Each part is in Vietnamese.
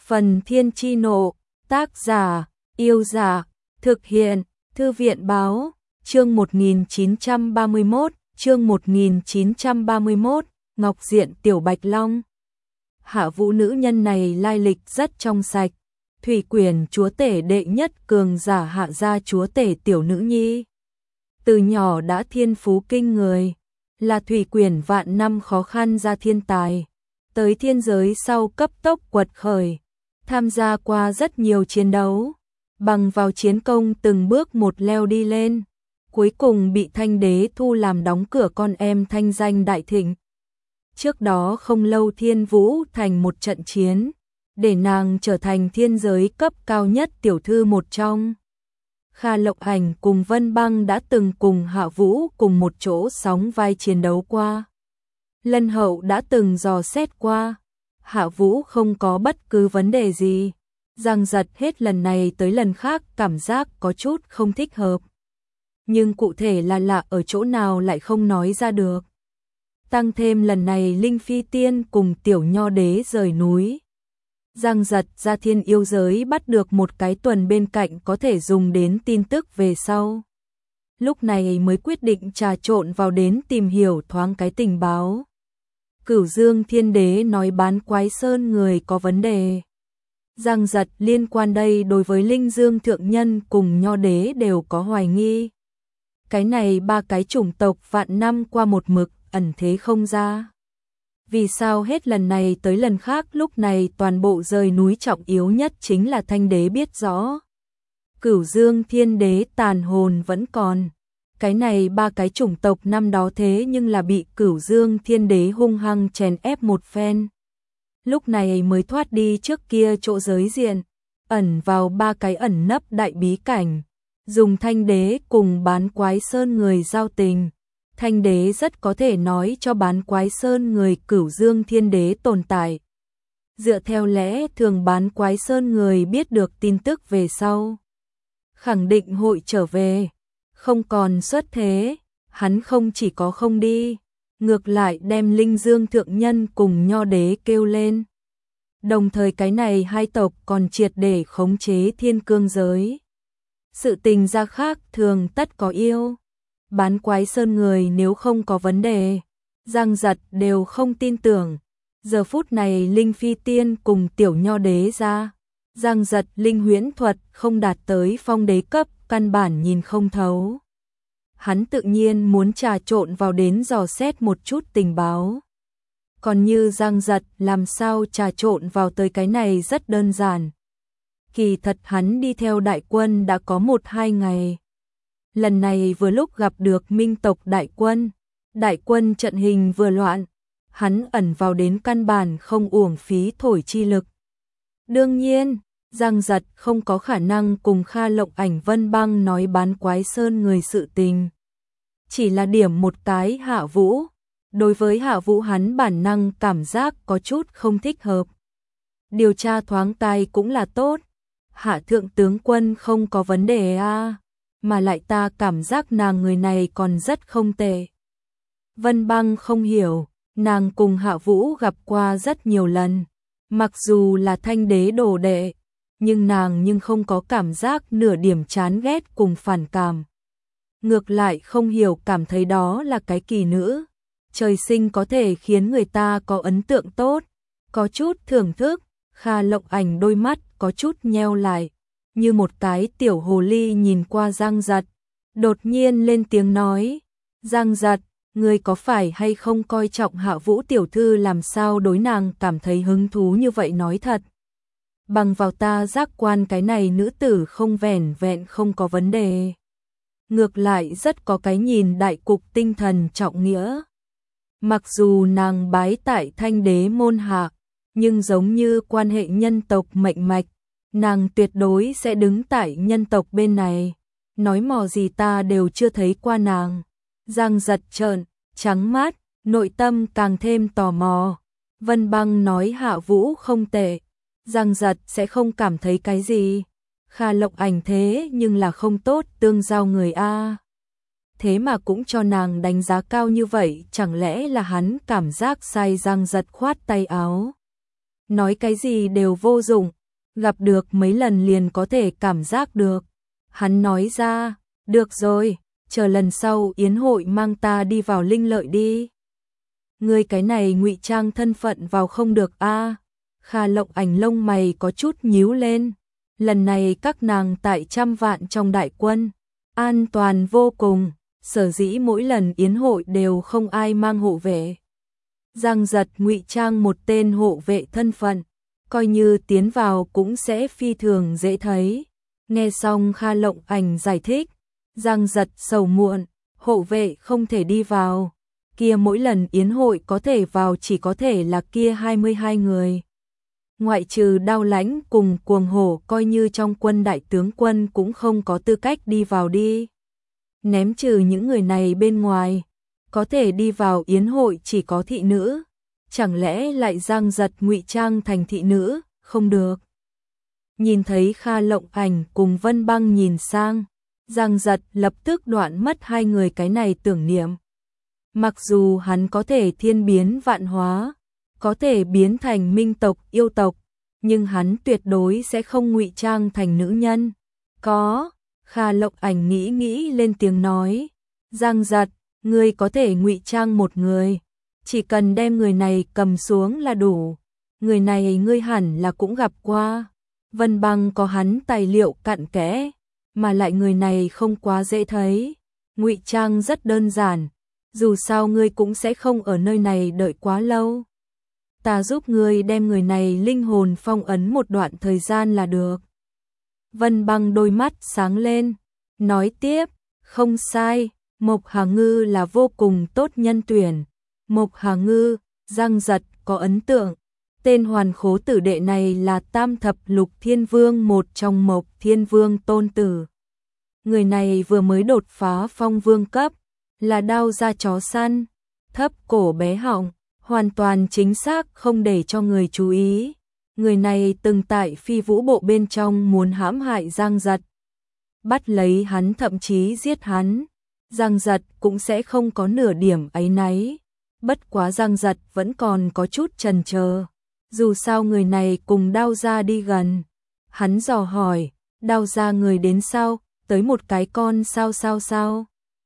Phần Thiên Chi Nộ, tác giả, Yêu Giả, thực hiện, Thư viện Báo, chương 1931, Ngọc Diện Tiểu Bạch Long. Hạ Vũ nữ nhân này lai lịch rất trong sạch, thủy quyển chúa tể đệ nhất cường giả Hạ gia chúa tể tiểu nữ nhi. Từ nhỏ đã thiên phú kinh người, là thủy quyển vạn năm khó khăn ra thiên tài, tới thiên giới sau cấp tốc quật khởi, tham gia qua rất nhiều chiến đấu, bằng vào chiến công từng bước một leo đi lên, cuối cùng bị Thanh đế thu làm đóng cửa con em thanh danh đại thịnh. Trước đó không lâu Thiên Vũ thành một trận chiến, để nàng trở thành thiên giới cấp cao nhất tiểu thư một trong. Kha Lộng Ảnh cùng Vân Băng đã từng cùng Hạ Vũ cùng một chỗ sóng vai chiến đấu qua. Lân Hậu đã từng dò xét qua, Hạ Vũ không có bất cứ vấn đề gì, Giang Giật hết lần này tới lần khác cảm giác có chút không thích hợp. Nhưng cụ thể là lạ ở chỗ nào lại không nói ra được. Tăng thêm lần này Linh Phi Tiên cùng Tiểu Nho Đế rời núi. Giang Giật ra thiên yêu giới bắt được một cái tuần bên cạnh có thể dùng đến tin tức về sau. Lúc này mới quyết định trà trộn vào đến tìm hiểu thoáng cái tình báo. Cửu Dương Thiên Đế nói Bán Quái Sơn người có vấn đề. Giang Giật liên quan đây đối với Linh Dương Thượng Nhân cùng Nho Đế đều có hoài nghi. Cái này ba cái chủng tộc vạn năm qua một mực ẩn thế không ra. Vì sao hết lần này tới lần khác lúc này toàn bộ rời núi trọng yếu nhất chính là Thanh đế biết rõ. Cửu Dương Thiên Đế tàn hồn vẫn còn. Cái này ba cái chủng tộc năm đó thế nhưng là bị Cửu Dương Thiên Đế hung hăng chèn ép một phen. Lúc này mới thoát đi trước kia chỗ giới diện, ẩn vào ba cái ẩn nấp đại bí cảnh. Dùng Thanh đế cùng Bán Quái Sơn người giao tình. Thanh đế rất có thể nói cho Bán Quái Sơn người Cửu Dương Thiên Đế tồn tại. Dựa theo lẽ thường Bán Quái Sơn người biết được tin tức về sau, khẳng định hội trở về, không còn xuất thế, hắn không chỉ có không đi, ngược lại đem Linh Dương Thượng Nhân cùng Nho Đế kêu lên. Đồng thời cái này hai tộc còn triệt để khống chế thiên cương giới. Sự tình ra khác thường tất có yêu. Bán Quái Sơn người nếu không có vấn đề, Giang Giật đều không tin tưởng. Giờ phút này Linh Phi Tiên cùng Tiểu Nho Đế ra, Giang Giật linh huyễn thuật không đạt tới phong đế cấp, căn bản nhìn không thấu. Hắn tự nhiên muốn trà trộn vào đến dò xét một chút tình báo. Còn như Giang Giật làm sao trà trộn vào tới cái này rất đơn giản. Kỳ thật hắn đi theo đại quân đã có 1-2 ngày. Lần này vừa lúc gặp được Minh tộc đại quân trận hình vừa loạn, hắn ẩn vào đến căn bản không uổng phí thổi chi lực. Đương nhiên, Giang Giật không có khả năng cùng Kha Lộng Ảnh Vân Băng nói Bán Quái Sơn người sự tình. Chỉ là điểm một cái Hạ Vũ, đối với Hạ Vũ hắn bản năng cảm giác có chút không thích hợp. Điều tra thoáng tai cũng là tốt, Hạ thượng tướng quân không có vấn đề à. Mà lại ta cảm giác nàng người này còn rất không tệ. Vân Băng không hiểu, nàng cùng Hạ Vũ gặp qua rất nhiều lần, mặc dù là Thanh đế đồ đệ, nhưng nàng không có cảm giác nửa điểm chán ghét cùng phản cảm. Ngược lại không hiểu cảm thấy đó là cái kỳ nữ, trời sinh có thể khiến người ta có ấn tượng tốt, có chút thưởng thức. Kha Lộng Ảnh đôi mắt có chút nheo lại, như một cái tiểu hồ ly nhìn qua Giang Giật, đột nhiên lên tiếng nói, Giang Giật, ngươi có phải hay không coi trọng Hạ Vũ tiểu thư làm sao đối nàng cảm thấy hứng thú như vậy nói thật. Bằng vào ta giác quan cái này nữ tử không vẻn vẹn không có vấn đề. Ngược lại rất có cái nhìn đại cục tinh thần trọng nghĩa. Mặc dù nàng bái tại Thanh đế môn hạ, nhưng giống như quan hệ nhân tộc mệnh mạch, nàng tuyệt đối sẽ đứng tại nhân tộc bên này. Nói mò gì ta đều chưa thấy qua nàng. Giang Giật trợn trắng mắt, nội tâm càng thêm tò mò. Vân Băng nói Hạ Vũ không tệ, Giang Giật sẽ không cảm thấy cái gì. Kha Lộng Ảnh thế nhưng là không tốt tương giao người a. Thế mà cũng cho nàng đánh giá cao như vậy, chẳng lẽ là hắn cảm giác sai? Giang Giật khoát tay áo. Nói cái gì đều vô dụng, gặp được mấy lần liền có thể cảm giác được. Hắn nói ra, được rồi, chờ lần sau yến hội mang ta đi vào Linh Lợi đi. Ngươi cái này ngụy trang thân phận vào không được a. Kha Lộng Ảnh lông mày có chút nhíu lên. Lần này các nàng tại trăm vạn trong đại quân, an toàn vô cùng, sở dĩ mỗi lần yến hội đều không ai mang hộ vệ. Giang Giật ngụy trang một tên hộ vệ thân phận, coi như tiến vào cũng sẽ phi thường dễ thấy. Nghe xong Kha Lộng Ảnh giải thích, Giang Giật sầu muộn, hộ vệ không thể đi vào, kia mỗi lần yến hội có thể vào chỉ có thể là kia 22 người. Ngoại trừ Đao Lãnh cùng Cuồng Hổ coi như trong quân đại tướng quân cũng không có tư cách đi vào đi. Ném trừ những người này bên ngoài, có thể đi vào yến hội chỉ có thị nữ, chẳng lẽ lại Giang Giật ngụy trang thành thị nữ, không được. Nhìn thấy Kha Lộng Ảnh cùng Vân Băng nhìn sang, Giang Giật lập tức đoạn mất hai người cái này tưởng niệm. Mặc dù hắn có thể thiên biến vạn hóa, có thể biến thành minh tộc yêu tộc, nhưng hắn tuyệt đối sẽ không ngụy trang thành nữ nhân. Có, Kha Lộng Ảnh nghĩ lên tiếng nói, Giang Giật, ngươi có thể ngụy trang một người, chỉ cần đem người này cầm xuống là đủ. Người này ngươi hẳn là cũng gặp qua. Vân Băng có hắn tài liệu cặn kẽ, mà lại người này không quá dễ thấy, ngụy trang rất đơn giản, dù sao ngươi cũng sẽ không ở nơi này đợi quá lâu. Ta giúp ngươi đem người này linh hồn phong ấn một đoạn thời gian là được. Vân Băng đôi mắt sáng lên, nói tiếp, không sai, Mộc Hà Ngư là vô cùng tốt nhân tuyển. Mộc Hà Ngư, Giang Giật có ấn tượng, tên hoàn khố tử đệ này là Tam Thập Lục Thiên Vương, một trong Mộc Thiên Vương tôn tử. Người này vừa mới đột phá phong vương cấp, là đao ra chó săn, thấp cổ bé họng, hoàn toàn chính xác không để cho người chú ý. Người này từng tại Phi Vũ Bộ bên trong muốn hãm hại Giang Giật, bắt lấy hắn thậm chí giết hắn. Giang Giật cũng sẽ không có nửa điểm áy náy. Bất quá Giang Giật vẫn còn có chút chần chờ. Dù sao người này cùng Đao gia đi gần. Hắn dò hỏi, Đao gia người đến sao, tới một cái con sao.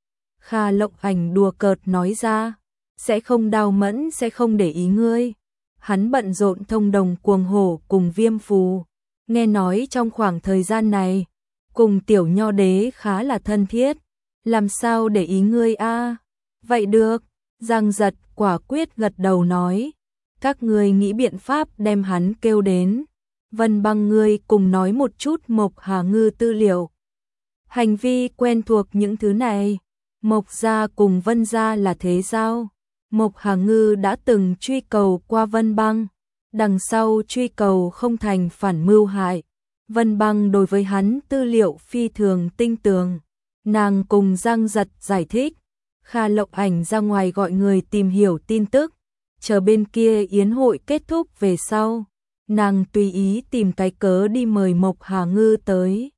Kha Lộng Ảnh đùa cợt nói ra, sẽ không, Đao Mẫn sẽ không để ý ngươi. Hắn bận rộn thông đồng Cuồng Hổ cùng Viêm Phù. Nghe nói trong khoảng thời gian này, cùng Tiểu Nho Đế khá là thân thiết. Làm sao để ý ngươi a? Vậy được, Giang Giật quả quyết gật đầu nói, các ngươi nghĩ biện pháp đem hắn kêu đến. Vân Băng ngươi cùng nói một chút Mộc Hà Ngư tư liệu. Hành vi quen thuộc những thứ này, Mộc gia cùng Vân gia là thế giao. Mộc Hà Ngư đã từng truy cầu qua Vân Băng, đằng sau truy cầu không thành phản mưu hại. Vân Băng đối với hắn tư liệu phi thường tinh tường. Nàng cùng Giang Giật giải thích, Kha Lộng Ảnh ra ngoài gọi người tìm hiểu tin tức, chờ bên kia yến hội kết thúc về sau, nàng tùy ý tìm cái cớ đi mời Mộc Hà Ngư tới.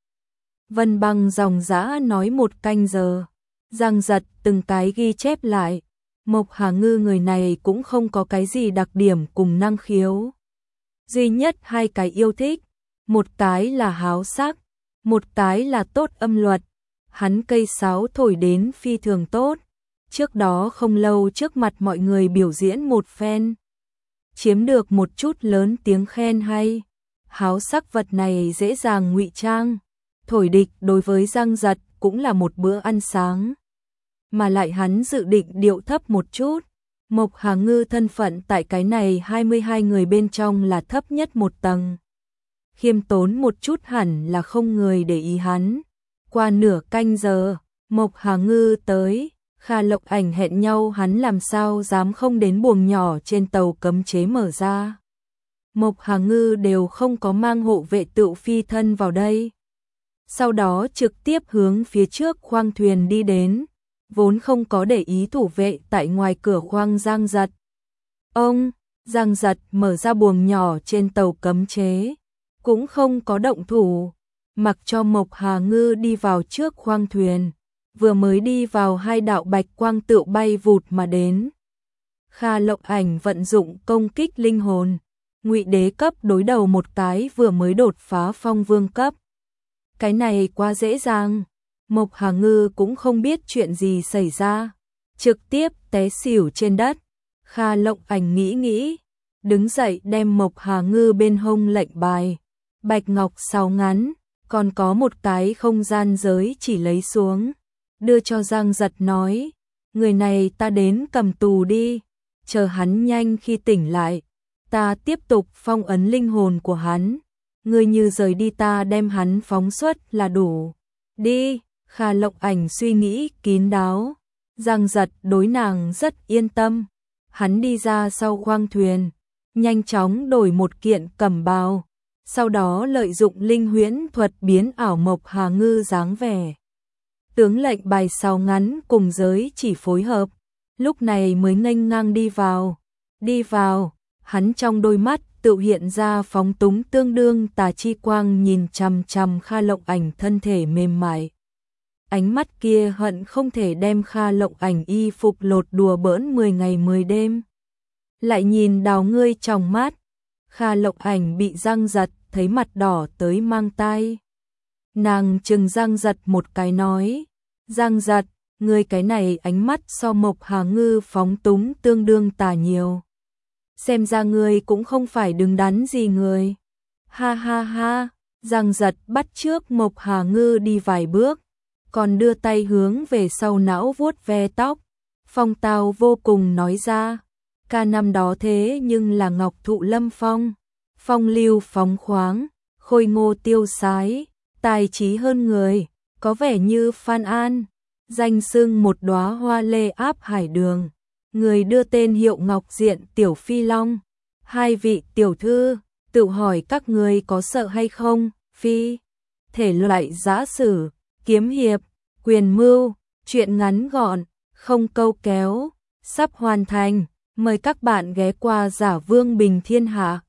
Vân Băng dòng dã nói 1 canh giờ, Giang Giật từng cái ghi chép lại, Mộc Hà Ngư người này cũng không có cái gì đặc điểm cùng năng khiếu. Duy nhất 2 cái yêu thích, một cái là háo sắc, một cái là tốt âm luật. Hắn cây sáo thổi đến phi thường tốt, trước đó không lâu trước mặt mọi người biểu diễn một phen, chiếm được một chút lớn tiếng khen hay. Háo sắc vật này dễ dàng ngụy trang, thổi địch đối với Giang Giật cũng là một bữa ăn sáng. Mà lại hắn dự định điệu thấp một chút, Mộc Hà Ngư thân phận tại cái này 22 người bên trong là thấp nhất một tầng. Khiêm tốn một chút hẳn là không người để ý hắn. Qua nửa canh giờ, Mộc Hà Ngư tới, Kha Lộng Ảnh hẹn nhau hắn làm sao dám không đến buồng nhỏ trên tàu cấm chế mở ra. Mộc Hà Ngư đều không có mang hộ vệ tự phi thân vào đây. Sau đó trực tiếp hướng phía trước khoang thuyền đi đến, vốn không có để ý thủ vệ tại ngoài cửa khoang Giang Giật. Ông, Giang Giật mở ra buồng nhỏ trên tàu cấm chế, cũng không có động thủ. Mặc cho Mộc Hà Ngư đi vào trước khoang thuyền, vừa mới đi vào 2 đạo bạch quang tựu bay vụt mà đến. Kha Lộng Ảnh vận dụng công kích linh hồn, Ngụy đế cấp đối đầu một cái vừa mới đột phá phong vương cấp. Cái này quá dễ dàng, Mộc Hà Ngư cũng không biết chuyện gì xảy ra, trực tiếp té xỉu trên đất. Kha Lộng Ảnh nghĩ, đứng dậy đem Mộc Hà Ngư bên hông lệnh bài, bạch ngọc sáo ngắn, còn có một cái không gian giới chỉ lấy xuống, đưa cho Giang Giật nói, người này ta đến cầm tù đi, chờ hắn nhanh khi tỉnh lại, ta tiếp tục phong ấn linh hồn của hắn, ngươi như rời đi ta đem hắn phóng xuất là đủ. Đi, Kha Lộng Ảnh suy nghĩ kín đáo, Giang Giật đối nàng rất yên tâm, hắn đi ra sau khoang thuyền, nhanh chóng đổi một kiện cẩm bào, sau đó lợi dụng linh huyễn thuật biến ảo Mộc Hà Ngư dáng vẻ. Tướng lệnh bài sáo ngắn cùng giới chỉ phối hợp, lúc này mới nghênh ngang đi vào, hắn trong đôi mắt tự hiện ra phóng túng tương đương tà chi quang nhìn chằm chằm Kha Lộng Ảnh thân thể mềm mại. Ánh mắt kia hận không thể đem Kha Lộng Ảnh y phục lột đùa bỡn 10 ngày 10 đêm. Lại nhìn đào ngươi trong mắt, Kha Lộng Ảnh bị Giang Giật thấy mặt đỏ tới mang tai. Nàng chừng Giang Giật một cái nói, Giang Giật, ngươi cái này ánh mắt so Mộc Hà Ngư phóng túng tương đương tà nhiều. Xem ra ngươi cũng không phải đứng đắn gì người. Ha ha ha, Giang Giật bắt trước Mộc Hà Ngư đi vài bước, còn đưa tay hướng về sau não vuốt ve tóc. Phong tao vô cùng nói ra, ca năm đó thế nhưng là ngọc thụ lâm phong, phong lưu phóng khoáng, khôi ngô tiêu sái, tài trí hơn người, có vẻ như Phan An, danh xưng một đóa hoa lê áp hải đường. Người đưa tên hiệu Ngọc Diện Tiểu Phi Long. Hai vị tiểu thư, tự hỏi các người có sợ hay không? Phi, thể loại giã sử, kiếm hiệp, quyền mưu, truyện ngắn gọn, không câu kéo, sắp hoàn thành. Mời các bạn ghé qua Giả Vương Bình Thiên Hạ.